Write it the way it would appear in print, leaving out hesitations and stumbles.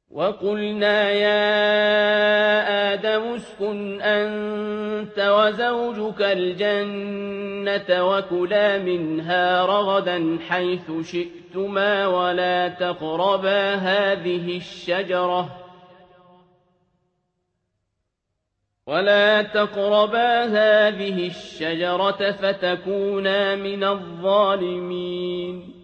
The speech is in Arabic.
وَقُلْنَا يَا آدَمُ اسْكُنْ أَنتَ وَزَوْجُكَ الْجَنَّةَ وَكُلَا مِنْهَا رَغَدًا حَيْثُ شِئْتُمَا وَلَا تَقْرَبَا هَٰذِهِ الشَّجَرَةَ فَتَكُونَا مِنَ الظَّالِمِينَ